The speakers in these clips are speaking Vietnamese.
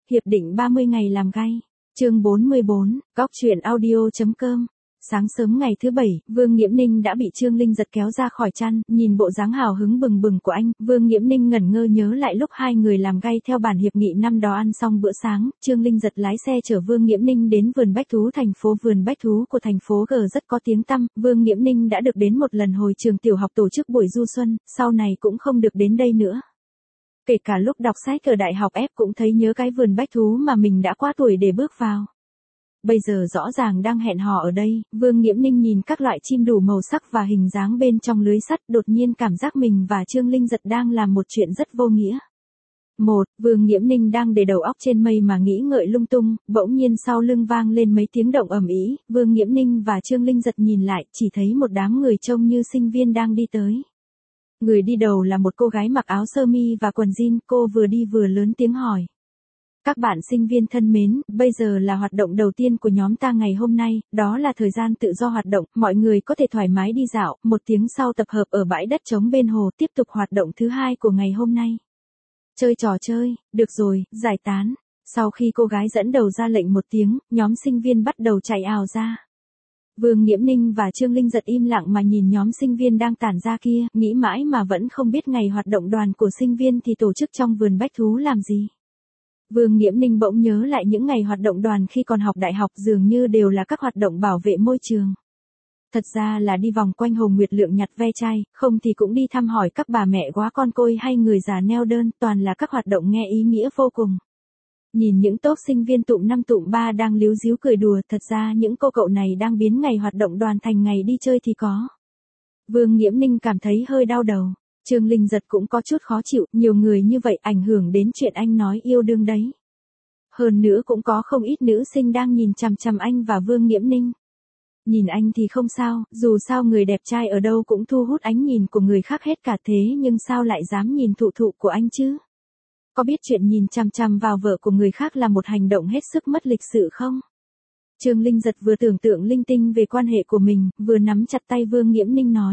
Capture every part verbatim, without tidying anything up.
Hiệp định ba mươi ngày làm gay. Chương bốn mươi bốn, Góc truyện audio.com. Sáng sớm ngày thứ bảy, Vương Nghiễm Ninh đã bị Trương Linh Giật kéo ra khỏi chăn, nhìn bộ dáng hào hứng bừng bừng của anh, Vương Nghiễm Ninh ngẩn ngơ nhớ lại lúc hai người làm gay theo bản hiệp nghị năm đó ăn xong bữa sáng, Trương Linh Giật lái xe chở Vương Nghiễm Ninh đến vườn bách thú thành phố vườn bách thú của thành phố G rất có tiếng tăm, Vương Nghiễm Ninh đã được đến một lần hồi trường tiểu học tổ chức buổi du xuân, sau này cũng không được đến đây nữa. Kể cả lúc đọc sách ở đại học ép cũng thấy nhớ cái vườn bách thú mà mình đã qua tuổi để bước vào. Bây giờ rõ ràng đang hẹn hò ở đây, Vương Nghiễm Ninh nhìn các loại chim đủ màu sắc và hình dáng bên trong lưới sắt, đột nhiên cảm giác mình và Trương Linh Giật đang làm một chuyện rất vô nghĩa. Một, Vương Nghiễm Ninh đang để đầu óc trên mây mà nghĩ ngợi lung tung, bỗng nhiên sau lưng vang lên mấy tiếng động ầm ĩ, Vương Nghiễm Ninh và Trương Linh Giật nhìn lại, chỉ thấy một đám người trông như sinh viên đang đi tới. Người đi đầu là một cô gái mặc áo sơ mi và quần jean, cô vừa đi vừa lớn tiếng hỏi. Các bạn sinh viên thân mến, bây giờ là hoạt động đầu tiên của nhóm ta ngày hôm nay, đó là thời gian tự do hoạt động, mọi người có thể thoải mái đi dạo, một tiếng sau tập hợp ở bãi đất trống bên hồ, tiếp tục hoạt động thứ hai của ngày hôm nay. Chơi trò chơi, được rồi, giải tán. Sau khi cô gái dẫn đầu ra lệnh một tiếng, nhóm sinh viên bắt đầu chạy ào ra. Vương Nghiễm Ninh và Trương Linh Giật im lặng mà nhìn nhóm sinh viên đang tản ra kia, nghĩ mãi mà vẫn không biết ngày hoạt động đoàn của sinh viên thì tổ chức trong vườn bách thú làm gì. Vương Nghiễm Ninh bỗng nhớ lại những ngày hoạt động đoàn khi còn học đại học dường như đều là các hoạt động bảo vệ môi trường. Thật ra là đi vòng quanh Hồ Nguyệt Lượng nhặt ve chai, không thì cũng đi thăm hỏi các bà mẹ quá con côi hay người già neo đơn, toàn là các hoạt động nghe ý nghĩa vô cùng. Nhìn những tốp sinh viên tụm năm tụm ba đang líu díu cười đùa, thật ra những cô cậu này đang biến ngày hoạt động đoàn thành ngày đi chơi thì có. Vương Nghiễm Ninh cảm thấy hơi đau đầu. Trương Linh Giật cũng có chút khó chịu, nhiều người như vậy ảnh hưởng đến chuyện anh nói yêu đương đấy. Hơn nữa cũng có không ít nữ sinh đang nhìn chằm chằm anh và Vương Nghiễm Ninh. Nhìn anh thì không sao, dù sao người đẹp trai ở đâu cũng thu hút ánh nhìn của người khác hết cả thế nhưng sao lại dám nhìn thụ thụ của anh chứ? Có biết chuyện nhìn chằm chằm vào vợ của người khác là một hành động hết sức mất lịch sự không? Trương Linh Giật vừa tưởng tượng linh tinh về quan hệ của mình, vừa nắm chặt tay Vương Nghiễm Ninh nói.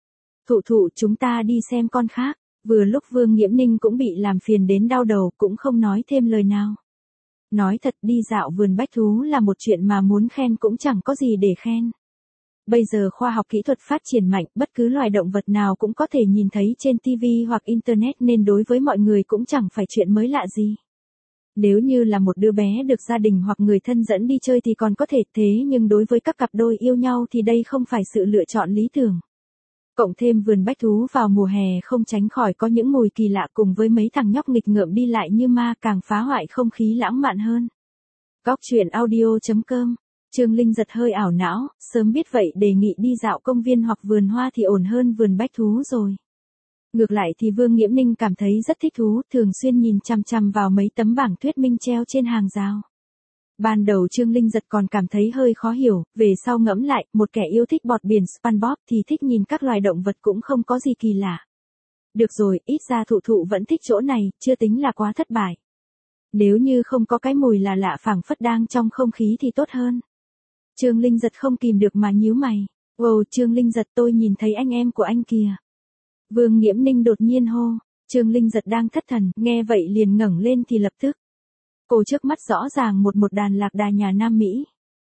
Thụ thụ chúng ta đi xem con khác, vừa lúc Vương Nghiễm Ninh cũng bị làm phiền đến đau đầu cũng không nói thêm lời nào. Nói thật đi dạo vườn bách thú là một chuyện mà muốn khen cũng chẳng có gì để khen. Bây giờ khoa học kỹ thuật phát triển mạnh, bất cứ loài động vật nào cũng có thể nhìn thấy trên ti vi hoặc Internet nên đối với mọi người cũng chẳng phải chuyện mới lạ gì. Nếu như là một đứa bé được gia đình hoặc người thân dẫn đi chơi thì còn có thể thế nhưng đối với các cặp đôi yêu nhau thì đây không phải sự lựa chọn lý tưởng. Cộng thêm vườn bách thú vào mùa hè không tránh khỏi có những mùi kỳ lạ cùng với mấy thằng nhóc nghịch ngợm đi lại như ma càng phá hoại không khí lãng mạn hơn. Góc truyện audio.com. Trương Linh Giật hơi ảo não, sớm biết vậy đề nghị đi dạo công viên hoặc vườn hoa thì ổn hơn vườn bách thú rồi. Ngược lại thì Vương Nghiễm Ninh cảm thấy rất thích thú, thường xuyên nhìn chằm chằm vào mấy tấm bảng thuyết minh treo trên hàng rào. Ban đầu Trương Linh Giật còn cảm thấy hơi khó hiểu, về sau ngẫm lại, một kẻ yêu thích bọt biển SpongeBob thì thích nhìn các loài động vật cũng không có gì kỳ lạ. Được rồi, ít ra thụ thụ vẫn thích chỗ này, chưa tính là quá thất bại. Nếu như không có cái mùi là lạ phảng phất đang trong không khí thì tốt hơn. Trương Linh Giật không kìm được mà nhíu mày. Wow, Trương Linh Giật tôi nhìn thấy anh em của anh kìa. Vương Nghiễm Ninh đột nhiên hô. Trương Linh Giật đang thất thần, nghe vậy liền ngẩng lên thì lập tức. Cô trước mắt rõ ràng một một đàn lạc đà nhà Nam Mỹ.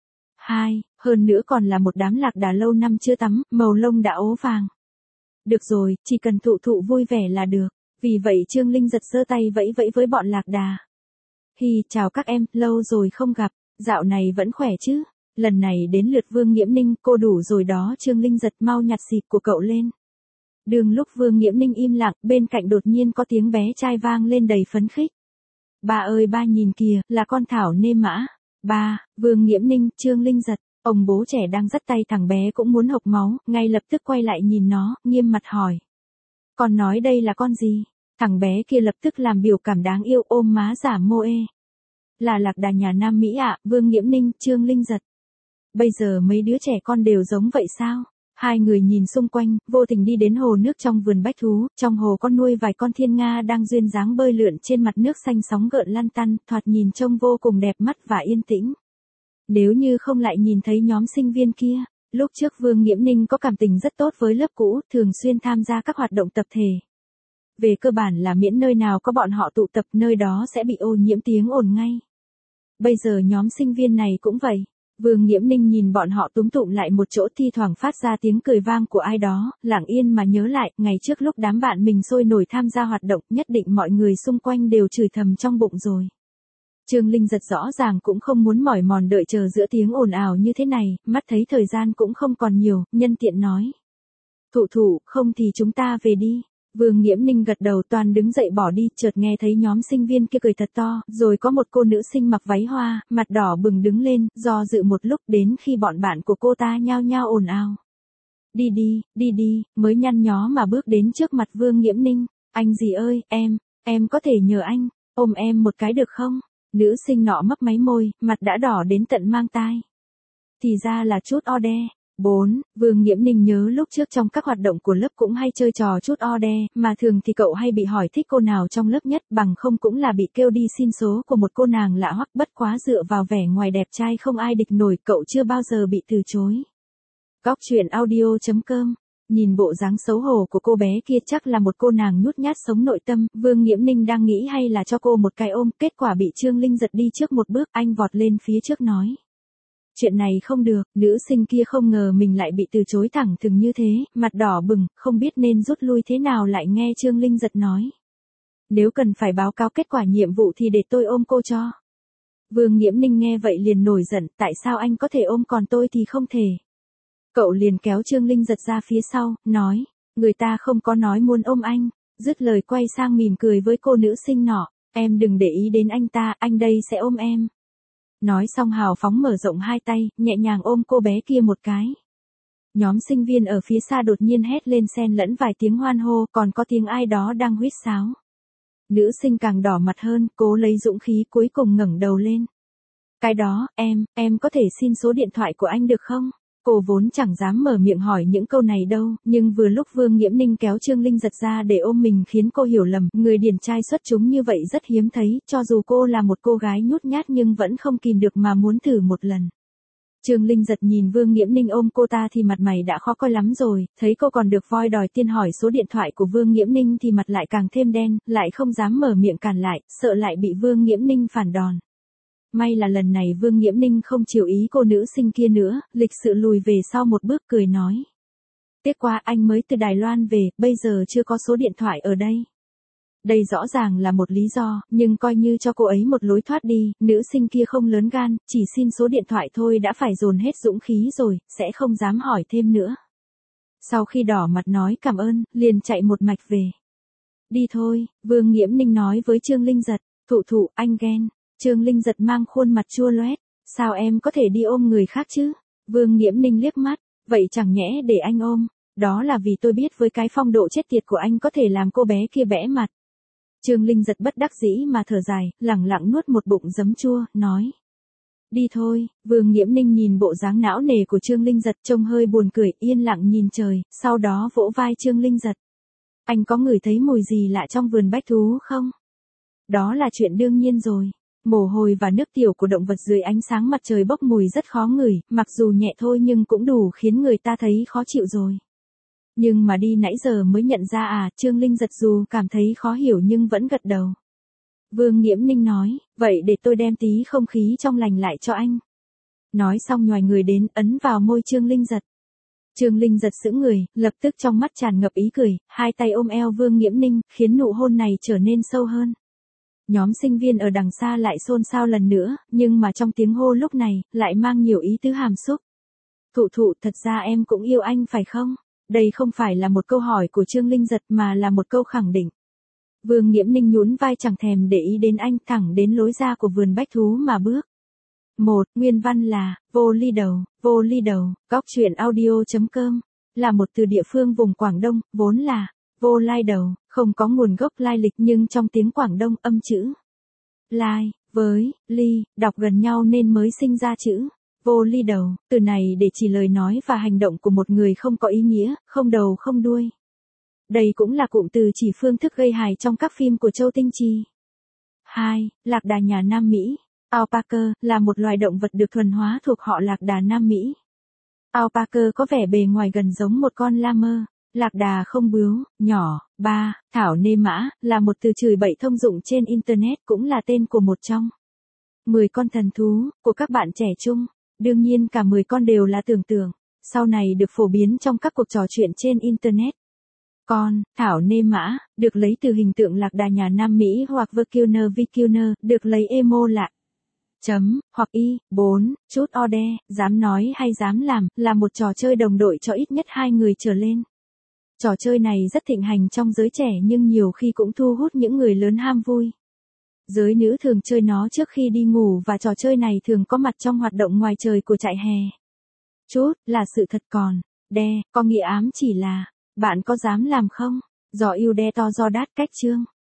Hai, hơn nữa còn là một đám lạc đà lâu năm chưa tắm, màu lông đã ố vàng. Được rồi, chỉ cần thụ thụ vui vẻ là được. Vì vậy Trương Linh Giật giơ tay vẫy vẫy với bọn lạc đà. Hi, chào các em, lâu rồi không gặp, dạo này vẫn khỏe chứ? Lần này đến lượt Vương Nghiễm Ninh, cô đủ rồi đó. Trương Linh Giật mau nhặt xịt của cậu lên. Đường lúc Vương Nghiễm Ninh im lặng, bên cạnh đột nhiên có tiếng bé trai vang lên đầy phấn khích. Ba ơi ba nhìn kìa, là con Thảo nê mã. Ba, Vương Nghiễm Ninh, Trương Linh Giật, ông bố trẻ đang dắt tay thằng bé cũng muốn hộc máu, ngay lập tức quay lại nhìn nó, nghiêm mặt hỏi. Con nói đây là con gì? Thằng bé kia lập tức làm biểu cảm đáng yêu ôm má giả mô ê. Là lạc đà nhà Nam Mỹ ạ, Vương Nghiễm Ninh, Trương Linh Giật. Bây giờ mấy đứa trẻ con đều giống vậy sao? Hai người nhìn xung quanh, vô tình đi đến hồ nước trong vườn bách thú, trong hồ con nuôi vài con thiên nga đang duyên dáng bơi lượn trên mặt nước xanh sóng gợn lăn tăn, thoạt nhìn trông vô cùng đẹp mắt và yên tĩnh. Nếu như không lại nhìn thấy nhóm sinh viên kia, lúc trước Vương Nghiễm Ninh có cảm tình rất tốt với lớp cũ, thường xuyên tham gia các hoạt động tập thể. về cơ bản là miễn nơi nào có bọn họ tụ tập nơi đó sẽ bị ô nhiễm tiếng ồn ngay. Bây giờ nhóm sinh viên này cũng vậy. Vương Nghiễm Ninh nhìn bọn họ túm tụm lại một chỗ thi thoảng phát ra tiếng cười vang của ai đó, lặng yên mà nhớ lại, ngày trước lúc đám bạn mình sôi nổi tham gia hoạt động, nhất định mọi người xung quanh đều chửi thầm trong bụng rồi. Trương Linh Giật rõ ràng cũng không muốn mỏi mòn đợi chờ giữa tiếng ồn ào như thế này, mắt thấy thời gian cũng không còn nhiều, nhân tiện nói. Thụ thụ, không thì chúng ta về đi. Vương Nghiễm Ninh gật đầu toàn đứng dậy bỏ đi, chợt nghe thấy nhóm sinh viên kia cười thật to, rồi có một cô nữ sinh mặc váy hoa, mặt đỏ bừng đứng lên, do dự một lúc đến khi bọn bạn của cô ta nhao nhao ồn ào. Đi đi, đi đi, mới nhăn nhó mà bước đến trước mặt Vương Nghiễm Ninh. Anh gì ơi, em, em có thể nhờ anh, ôm em một cái được không? Nữ sinh nọ mấp máy môi, mặt đã đỏ đến tận mang tai. Thì ra là chút o đe. bốn. Vương Nghiễm Ninh nhớ lúc trước trong các hoạt động của lớp cũng hay chơi trò chút o đe, mà thường thì cậu hay bị hỏi thích cô nào trong lớp nhất, bằng không cũng là bị kêu đi xin số của một cô nàng lạ hoắc, bất quá dựa vào vẻ ngoài đẹp trai không ai địch nổi, cậu chưa bao giờ bị từ chối. Góc truyện audio chấm com. Nhìn bộ dáng xấu hổ của cô bé kia chắc là một cô nàng nhút nhát sống nội tâm, Vương Nghiễm Ninh đang nghĩ hay là cho cô một cái ôm, kết quả bị Trương Linh giật đi trước một bước, anh vọt lên phía trước nói. Chuyện này không được, nữ sinh kia không ngờ mình lại bị từ chối thẳng thừng như thế, mặt đỏ bừng, không biết nên rút lui thế nào lại nghe Trương Linh giật nói. Nếu cần phải báo cáo kết quả nhiệm vụ thì để tôi ôm cô cho. Vương Nghiễm Ninh nghe vậy liền nổi giận, tại sao anh có thể ôm còn tôi thì không thể. Cậu liền kéo Trương Linh giật ra phía sau, nói, người ta không có nói muốn ôm anh, dứt lời quay sang mỉm cười với cô nữ sinh nọ, em đừng để ý đến anh ta, anh đây sẽ ôm em. Nói xong hào phóng mở rộng hai tay, nhẹ nhàng ôm cô bé kia một cái. Nhóm sinh viên ở phía xa đột nhiên hét lên xen lẫn vài tiếng hoan hô, còn có tiếng ai đó đang huýt sáo. Nữ sinh càng đỏ mặt hơn, cố lấy dũng khí cuối cùng ngẩng đầu lên. Cái đó, em, em có thể xin số điện thoại của anh được không? Cô vốn chẳng dám mở miệng hỏi những câu này đâu, nhưng vừa lúc Vương Nghiễm Ninh kéo Trương Linh giật ra để ôm mình khiến cô hiểu lầm, người điển trai xuất chúng như vậy rất hiếm thấy, cho dù cô là một cô gái nhút nhát nhưng vẫn không kìm được mà muốn thử một lần. Trương Linh giật nhìn Vương Nghiễm Ninh ôm cô ta thì mặt mày đã khó coi lắm rồi, thấy cô còn được voi đòi tiên hỏi số điện thoại của Vương Nghiễm Ninh thì mặt lại càng thêm đen, lại không dám mở miệng cản lại, sợ lại bị Vương Nghiễm Ninh phản đòn. May là lần này Vương Nghiễm Ninh không chiều ý cô nữ sinh kia nữa, lịch sự lùi về sau một bước cười nói. Tiếc quá, anh mới từ Đài Loan về, bây giờ chưa có số điện thoại ở đây. Đây rõ ràng là một lý do, nhưng coi như cho cô ấy một lối thoát đi, nữ sinh kia không lớn gan, chỉ xin số điện thoại thôi đã phải dồn hết dũng khí rồi, sẽ không dám hỏi thêm nữa. Sau khi đỏ mặt nói cảm ơn, liền chạy một mạch về. Đi thôi, Vương Nghiễm Ninh nói với Trương Linh giật, thụ thụ, anh ghen. Trương Linh giật mang khuôn mặt chua loét, sao em có thể đi ôm người khác chứ? Vương Nghiễm Ninh liếc mắt, vậy chẳng nhẽ để anh ôm, đó là vì tôi biết với cái phong độ chết tiệt của anh có thể làm cô bé kia bẽ mặt. Trương Linh giật bất đắc dĩ mà thở dài, lẳng lặng nuốt một bụng giấm chua, nói. Đi thôi, Vương Nghiễm Ninh nhìn bộ dáng não nề của Trương Linh giật trông hơi buồn cười, yên lặng nhìn trời, sau đó vỗ vai Trương Linh giật. Anh có ngửi thấy mùi gì lạ trong vườn bách thú không? Đó là chuyện đương nhiên rồi. Mồ hôi và nước tiểu của động vật dưới ánh sáng mặt trời bốc mùi rất khó ngửi, mặc dù nhẹ thôi nhưng cũng đủ khiến người ta thấy khó chịu rồi. Nhưng mà đi nãy giờ mới nhận ra à, Trương Linh giật dù cảm thấy khó hiểu nhưng vẫn gật đầu. Vương Nghiễm Ninh nói, vậy để tôi đem tí không khí trong lành lại cho anh. Nói xong nhoài người đến, ấn vào môi Trương Linh giật. Trương Linh giật sững người, lập tức trong mắt tràn ngập ý cười, hai tay ôm eo Vương Nghiễm Ninh, khiến nụ hôn này trở nên sâu hơn. Nhóm sinh viên ở đằng xa lại xôn xao lần nữa, nhưng mà trong tiếng hô lúc này, lại mang nhiều ý tứ hàm xúc. Thụ thụ, thật ra em cũng yêu anh phải không? Đây không phải là một câu hỏi của Trương Linh giật mà là một câu khẳng định. Vương Nghiễm Ninh nhún vai chẳng thèm để ý đến anh, thẳng đến lối ra của vườn bách thú mà bước. một. Nguyên văn là, vô ly đầu, vô ly đầu, góc truyện audio chấm com, là một từ địa phương vùng Quảng Đông, vốn là vô lai đầu, không có nguồn gốc lai lịch nhưng trong tiếng Quảng Đông âm chữ lai với ly đọc gần nhau nên mới sinh ra chữ vô ly đầu, từ này để chỉ lời nói và hành động của một người không có ý nghĩa, không đầu không đuôi. Đây cũng là cụm từ chỉ phương thức gây hài trong các phim của Châu Tinh Trì. hai. Lạc đà nhà Nam Mỹ. Alpaca là một loài động vật được thuần hóa thuộc họ lạc đà Nam Mỹ. Alpaca có vẻ bề ngoài gần giống một con llama. Lạc đà không bướu, nhỏ. Ba. Thảo nê mã, là một từ chửi bậy thông dụng trên Internet, cũng là tên của một trong mười con thần thú của các bạn trẻ trung. Đương nhiên cả mười con đều là tưởng tượng, sau này được phổ biến trong các cuộc trò chuyện trên Internet. Con, Thảo nê mã, được lấy từ hình tượng lạc đà nhà Nam Mỹ hoặc Verkuner Vicuna, được lấy emo là chấm, hoặc y. Bốn. Chút ode, dám nói hay dám làm, là một trò chơi đồng đội cho ít nhất hai người trở lên. Trò chơi này rất thịnh hành trong giới trẻ nhưng nhiều khi cũng thu hút những người lớn ham vui. Giới nữ thường chơi nó trước khi đi ngủ và trò chơi này thường có mặt trong hoạt động ngoài trời của trại hè. Chút, là sự thật còn. Đe, có nghĩa ám chỉ là, bạn có dám làm không? Do yêu đe to do đát cách chương.